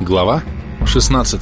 Глава 16.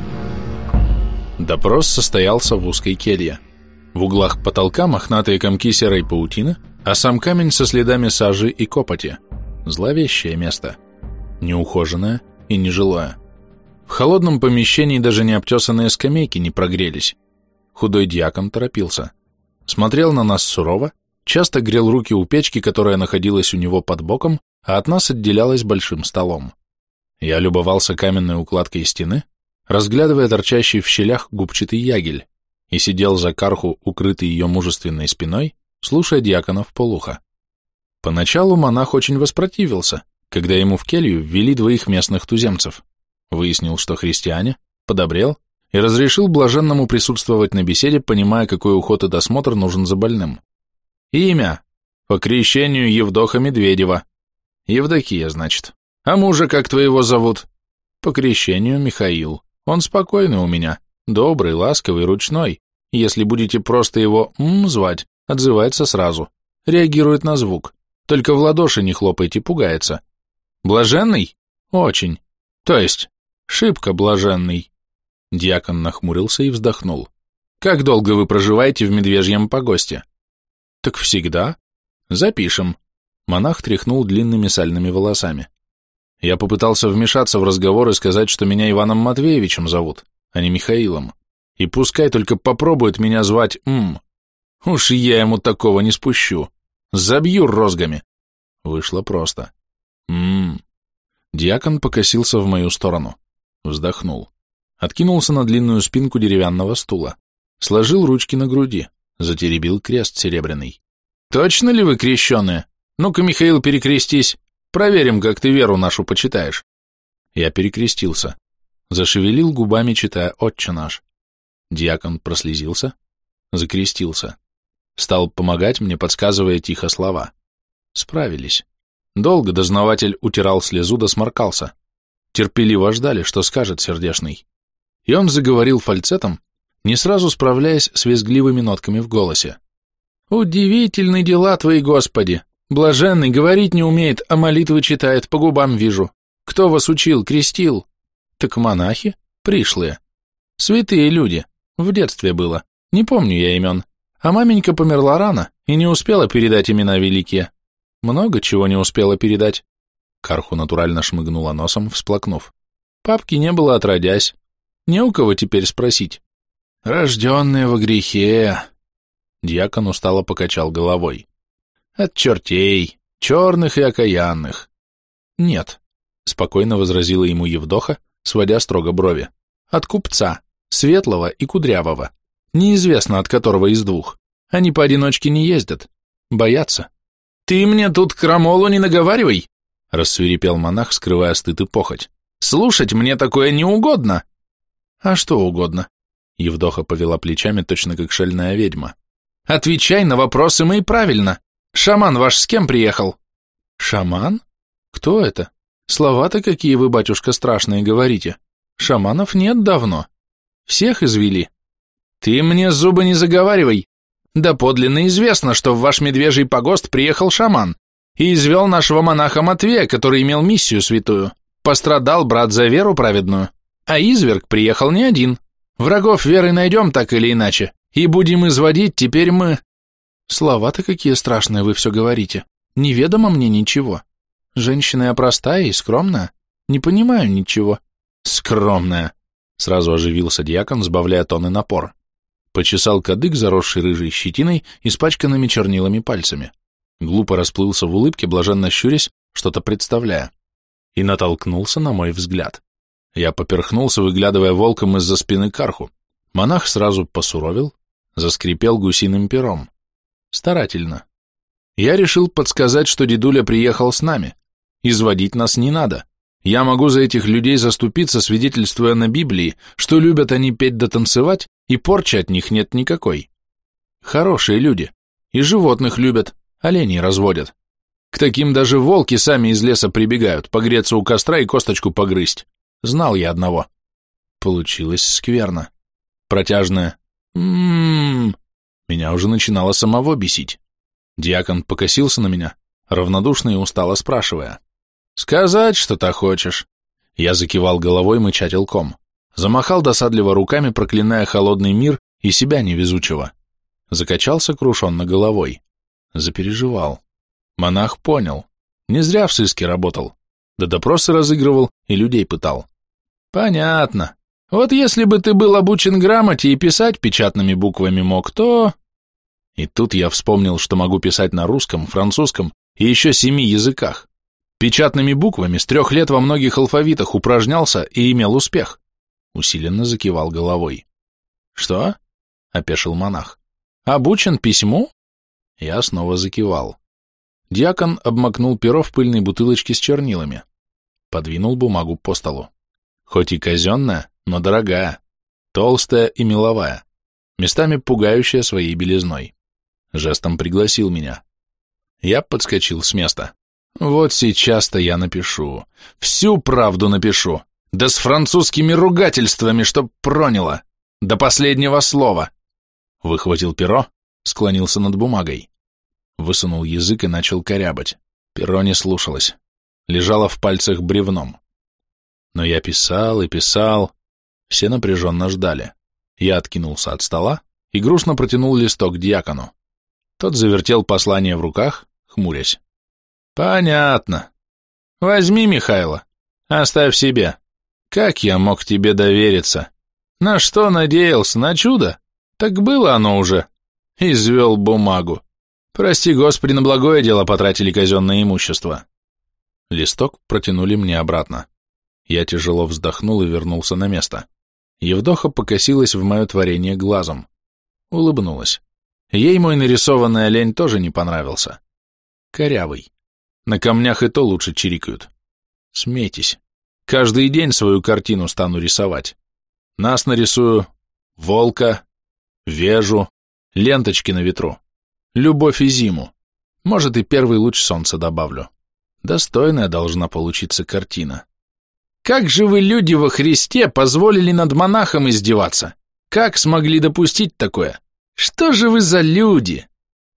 Допрос состоялся в узкой келье. В углах потолка мохнатые комки серой паутины, а сам камень со следами сажи и копоти. Зловещее место. Неухоженное и нежилое. В холодном помещении даже необтесанные скамейки не прогрелись. Худой дьякон торопился. Смотрел на нас сурово, часто грел руки у печки, которая находилась у него под боком, а от нас отделялась большим столом. Я любовался каменной укладкой стены, разглядывая торчащий в щелях губчатый ягель, и сидел за карху, укрытый ее мужественной спиной, слушая дьякона вполуха. Поначалу монах очень воспротивился, когда ему в келью ввели двоих местных туземцев. Выяснил, что христиане, подобрел и разрешил блаженному присутствовать на беседе, понимая, какой уход и досмотр нужен за больным. Имя. По крещению Евдоха Медведева. Евдокия, значит. А мужа как твоего зовут? По крещению Михаил. Он спокойный у меня, добрый, ласковый, ручной. Если будете просто его звать, отзывается сразу. Реагирует на звук. Только в ладоши не хлопайте, пугается. Блаженный? Очень. То есть, шибко блаженный. Дьякон нахмурился и вздохнул. Как долго вы проживаете в Медвежьем погосте? Так всегда. Запишем. Монах тряхнул длинными сальными волосами. Я попытался вмешаться в разговор и сказать, что меня Иваном Матвеевичем зовут, а не Михаилом. И пускай только попробует меня звать Уж я ему такого не спущу. Забью розгами. Вышло просто. Дьякон покосился в мою сторону. Вздохнул. Откинулся на длинную спинку деревянного стула. Сложил ручки на груди. Затеребил крест серебряный. Точно ли вы крещеные? Ну-ка, Михаил, перекрестись. Проверим, как ты веру нашу почитаешь. Я перекрестился. Зашевелил губами, читая «Отче наш». Дьякон прослезился, закрестился. Стал помогать мне, подсказывая тихо слова. Справились. Долго дознаватель утирал слезу да сморкался. Терпеливо ждали, что скажет сердешный. И он заговорил фальцетом, не сразу справляясь с визгливыми нотками в голосе. «Удивительны дела твои, Господи! Блаженный говорить не умеет, а молитвы читает, по губам вижу. Кто вас учил, крестил? Так монахи, пришлые. Святые люди, в детстве было, не помню я имен. А маменька померла рано и не успела передать имена великие. Много чего не успела передать». Карху натурально шмыгнула носом, всплакнув. «Папки не было отродясь. Не у кого теперь спросить. Рожденные во грехе». Дьякон устало покачал головой. «От чертей, черных и окаянных». «Нет», — спокойно возразила ему Евдоха, сводя строго брови. «От купца, светлого и кудрявого, неизвестно от которого из двух. Они поодиночке не ездят, боятся». «Ты мне тут крамолу не наговаривай», — рассвирепел монах, скрывая стыд и похоть. «Слушать мне такое не угодно». «А что угодно?» Евдоха повела плечами, точно как шальная ведьма. «Отвечай на вопросы мои правильно. Шаман ваш с кем приехал?» «Шаман? Кто это? Слова-то какие вы, батюшка, страшные говорите. Шаманов нет давно. Всех извели». «Ты мне зубы не заговаривай. Да подлинно известно, что в ваш медвежий погост приехал шаман и извел нашего монаха Матвея, который имел миссию святую. Пострадал брат за веру праведную, а изверг приехал не один. Врагов веры найдем так или иначе, и будем изводить теперь мы...» «Слова-то какие страшные вы все говорите. Неведомо мне ничего. Женщина я простая и скромная. Не понимаю ничего». «Скромная!» Сразу оживился дьякон, сбавляя тон и напор. Почесал кадык, заросший рыжей щетиной, испачканными чернилами пальцами. Глупо расплылся в улыбке, блаженно щурясь, что-то представляя. И натолкнулся на мой взгляд. Я поперхнулся, выглядывая волком из-за спины карху. Монах сразу посуровил, заскрипел гусиным пером. Старательно. Я решил подсказать, что дедуля приехал с нами. Изводить нас не надо. Я могу за этих людей заступиться, свидетельствуя на Библии, что любят они петь да танцевать, и порчи от них нет никакой. Хорошие люди. И животных любят, оленей разводят. К таким даже волки сами из леса прибегают, погреться у костра и косточку погрызть. Знал я одного. Получилось скверно. Протяжное меня уже начинало самого бесить. Дьякон покосился на меня, равнодушно и устало спрашивая. «Сказать что-то хочешь? Я закивал головой мычателком. Замахал досадливо руками, проклиная холодный мир и себя невезучего. Закачал сокрушенно головой. Запереживал. Монах понял. Не зря в сыске работал. Да допросы разыгрывал и людей пытал. Понятно. Вот если бы ты был обучен грамоте и писать печатными буквами мог, то... И тут я вспомнил, что могу писать на русском, французском и еще 7 языках. Печатными буквами с 3 лет во многих алфавитах упражнялся и имел успех. Усиленно закивал головой. Что? Опешил монах. Обучен письму? Я снова закивал. Дьякон обмакнул перо в пыльной бутылочке с чернилами. Подвинул бумагу по столу. Хоть и казенная, но дорогая, толстая и меловая, местами пугающая своей белизной. Жестом пригласил меня. Я подскочил с места. Вот сейчас-то я напишу. Всю правду напишу. Да с французскими ругательствами, чтоб проняло. До последнего слова. Выхватил перо, склонился над бумагой. Высунул язык и начал корябать. Перо не слушалось. Лежало в пальцах бревном. Но я писал и писал. Все напряженно ждали. Я откинулся от стола и грустно протянул листок дьякону. Тот завертел послание в руках, хмурясь. Понятно. Возьми, Михайло, оставь себе. Как я мог тебе довериться? На что надеялся? На чудо? Так было оно уже. Извел бумагу. Прости, Господи, на благое дело потратили казенное имущество. Листок протянули мне обратно. Я тяжело вздохнул и вернулся на место. Евдоха покосилась в мое творение глазом. Улыбнулась. Ей мой нарисованный олень тоже не понравился. Корявый. На камнях и то лучше чирикают. Смейтесь. Каждый день свою картину стану рисовать. Нас нарисую, волка, вежу, ленточки на ветру, любовь и зиму. Может, и первый луч солнца добавлю. Достойная должна получиться картина. Как же вы, люди во Христе, позволили над монахом издеваться? Как смогли допустить такое? Что же вы за люди?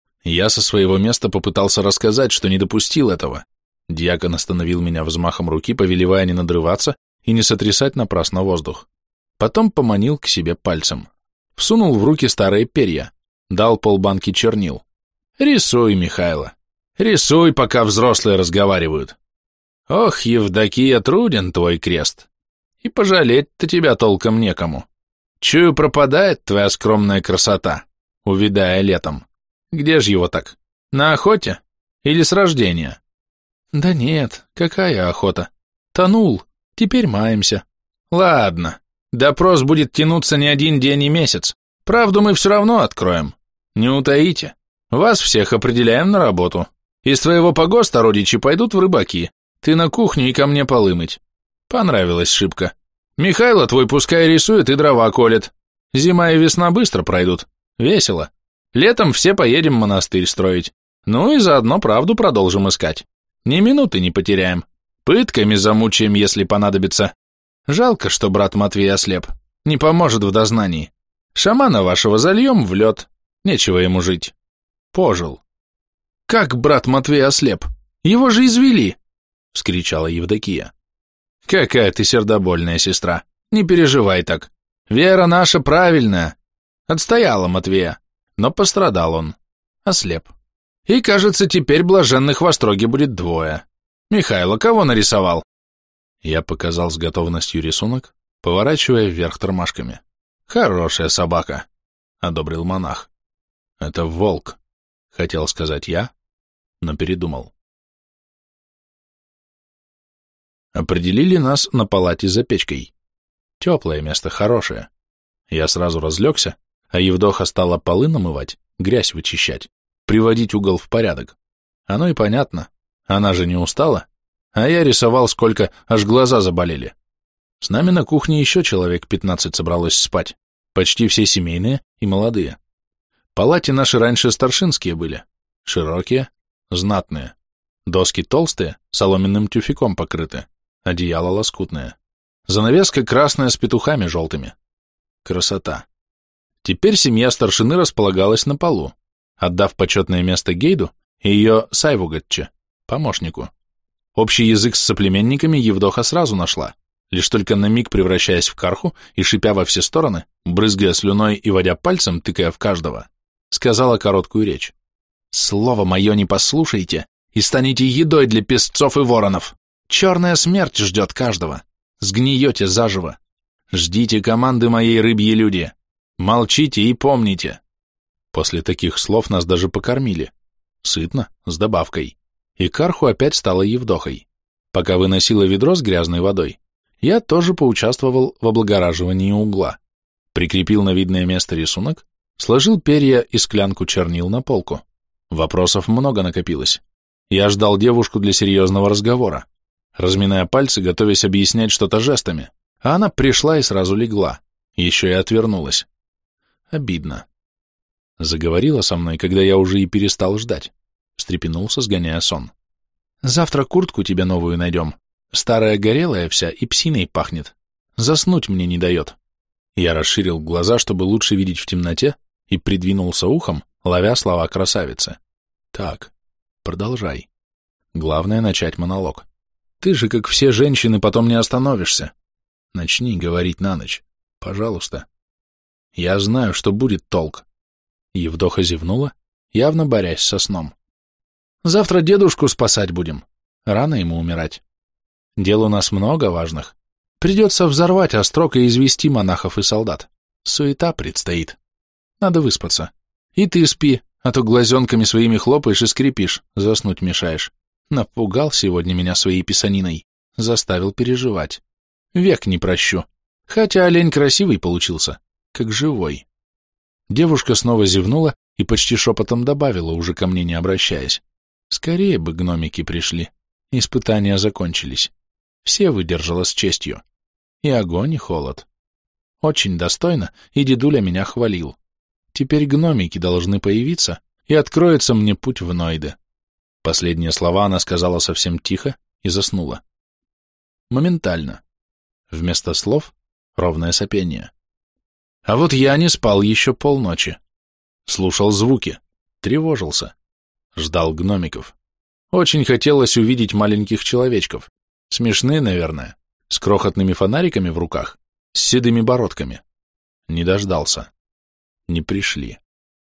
Я со своего места попытался рассказать, что не допустил этого. Дьякон остановил меня взмахом руки, повелевая не надрываться и не сотрясать напрасно воздух. Потом поманил к себе пальцем. Всунул в руки старые перья, дал полбанки чернил. Рисуй, Михайло, рисуй, пока взрослые разговаривают. Ох, Евдокия, труден твой крест, и пожалеть-то тебя толком некому. Чую, пропадает твоя скромная красота, увядая летом. Где ж его так? На охоте? Или с рождения? Да нет, какая охота? Тонул, теперь маемся. Ладно, допрос будет тянуться не один день и месяц. Правду мы все равно откроем. Не утаите. Вас всех определяем на работу. Из твоего погоста родичи пойдут в рыбаки. Ты на кухню и ко мне полы мыть. Понравилась шибко. Михайло твой пускай рисует и дрова колет. Зима и весна быстро пройдут. Весело. Летом все поедем монастырь строить. Ну и заодно правду продолжим искать. Ни минуты не потеряем. Пытками замучаем, если понадобится. Жалко, что брат Матвей ослеп. Не поможет в дознании. Шамана вашего зальем в лед. Нечего ему жить. Пожил. Как брат Матвей ослеп? Его же извели, вскричала Евдокия. Какая ты сердобольная сестра. Не переживай так. Вера наша правильная. Отстояла Матвея, но пострадал он. Ослеп. И, кажется, теперь блаженных в Остроге будет 2. Михайло, кого нарисовал? Я показал с готовностью рисунок, поворачивая вверх тормашками. Хорошая собака, одобрил монах. Это волк, хотел сказать я, но передумал. Определили нас на палате за печкой. Теплое место, хорошее. Я сразу разлегся, а Евдоха стала полы намывать, грязь вычищать, приводить угол в порядок. Оно и понятно, она же не устала, а я рисовал сколько, аж глаза заболели. С нами на кухне еще человек 15 собралось спать, почти все семейные и молодые. Палати наши раньше старшинские были, широкие, знатные. Доски толстые, соломенным тюфяком покрыты, одеяло лоскутное. Занавеска красная с петухами желтыми. Красота. Теперь семья старшины располагалась на полу, отдав почетное место Гейду и ее Сайвугатче, помощнику. Общий язык с соплеменниками Евдоха сразу нашла, лишь только на миг превращаясь в карху и шипя во все стороны, брызгая слюной и водя пальцем, тыкая в каждого, сказала короткую речь. «Слово мое не послушайте, и станете едой для песцов и воронов. Черная смерть ждет каждого. Сгниете заживо. Ждите команды моей, рыбьи люди. Молчите и помните». После таких слов нас даже покормили. Сытно, с добавкой. И карху опять стала Евдохой. Пока выносила ведро с грязной водой, я тоже поучаствовал в облагораживании угла. Прикрепил на видное место рисунок, сложил перья и склянку чернил на полку. Вопросов много накопилось. Я ждал девушку для серьезного разговора, разминая пальцы, готовясь объяснять что-то жестами, а она пришла и сразу легла, еще и отвернулась. Обидно. Заговорила со мной, когда я уже и перестал ждать. Встрепенулся, сгоняя сон. «Завтра куртку тебе новую найдем. Старая горелая вся и псиной пахнет. Заснуть мне не дает». Я расширил глаза, чтобы лучше видеть в темноте, и придвинулся ухом, ловя слова красавицы. «Так, продолжай. Главное — начать монолог. Ты же, как все женщины, потом не остановишься. Начни говорить на ночь. Пожалуйста. Я знаю, что будет толк». Евдоха зевнула, явно борясь со сном. «Завтра дедушку спасать будем. Рано ему умирать. Дел у нас много важных. Придется взорвать острог и извести монахов и солдат. Суета предстоит. Надо выспаться. И ты спи, а то глазенками своими хлопаешь и скрипишь, заснуть мешаешь. Напугал сегодня меня своей писаниной, заставил переживать. Век не прощу. Хотя олень красивый получился, как живой». Девушка снова зевнула и почти шепотом добавила, уже ко мне не обращаясь. «Скорее бы гномики пришли. Испытания закончились. Все выдержала с честью. И огонь, и холод. Очень достойно, и дедуля меня хвалил. Теперь гномики должны появиться, и откроется мне путь в Нойды». Последние слова она сказала совсем тихо и заснула. Моментально. Вместо слов — ровное сопение. А вот я не спал еще полночи. Слушал звуки, тревожился. Ждал гномиков. Очень хотелось увидеть маленьких человечков. Смешные, наверное, с крохотными фонариками в руках, с седыми бородками. Не дождался. Не пришли.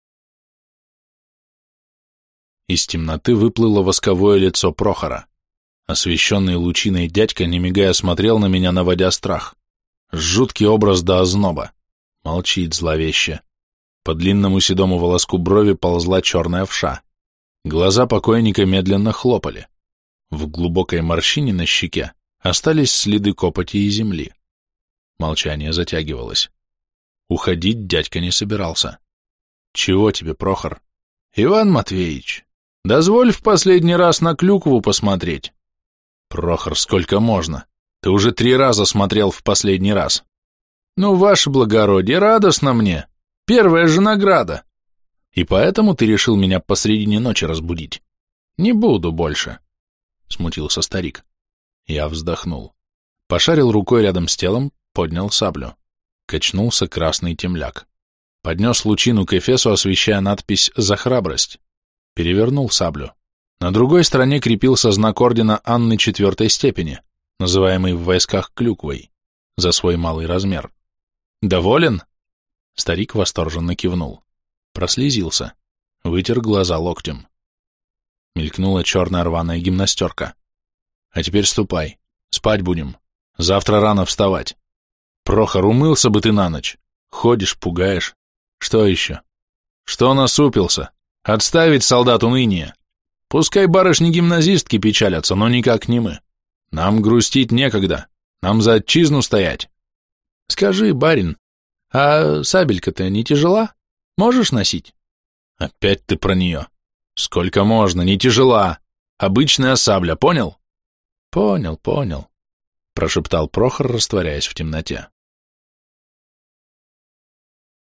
Из темноты выплыло восковое лицо Прохора. Освещенный лучиной дядька, не мигая, смотрел на меня, наводя страх. Жуткий образ до озноба. Молчит зловеще. По длинному седому волоску брови ползла черная вша. Глаза покойника медленно хлопали. В глубокой морщине на щеке остались следы копоти и земли. Молчание затягивалось. Уходить дядька не собирался. «Чего тебе, Прохор?» «Иван Матвеевич, дозволь в последний раз на клюкву посмотреть». «Прохор, сколько можно? Ты уже 3 раза смотрел в последний раз». «Ну, ваше благородие, радостно мне. Первая же награда. И поэтому ты решил меня посредине ночи разбудить? Не буду больше», — смутился старик. Я вздохнул. Пошарил рукой рядом с телом, поднял саблю. Качнулся красный темляк. Поднес лучину к эфесу, освещая надпись «За храбрость». Перевернул саблю. На другой стороне крепился знак ордена Анны 4-й степени, называемый в войсках клюквой, за свой малый размер. «Доволен?» Старик восторженно кивнул. Прослезился. Вытер глаза локтем. Мелькнула черная рваная гимнастерка. «А теперь ступай. Спать будем. Завтра рано вставать. Прохор, умылся бы ты на ночь. Ходишь, пугаешь. Что еще? Что насупился? Отставить солдат уныние. Пускай барышни-гимназистки печалятся, но никак не мы. Нам грустить некогда. Нам за отчизну стоять. Скажи, барин, а сабелька-то не тяжела? Можешь носить?» «Опять ты про нее. Сколько можно, не тяжела. Обычная сабля, понял?» «Понял», — прошептал Прохор, растворяясь в темноте.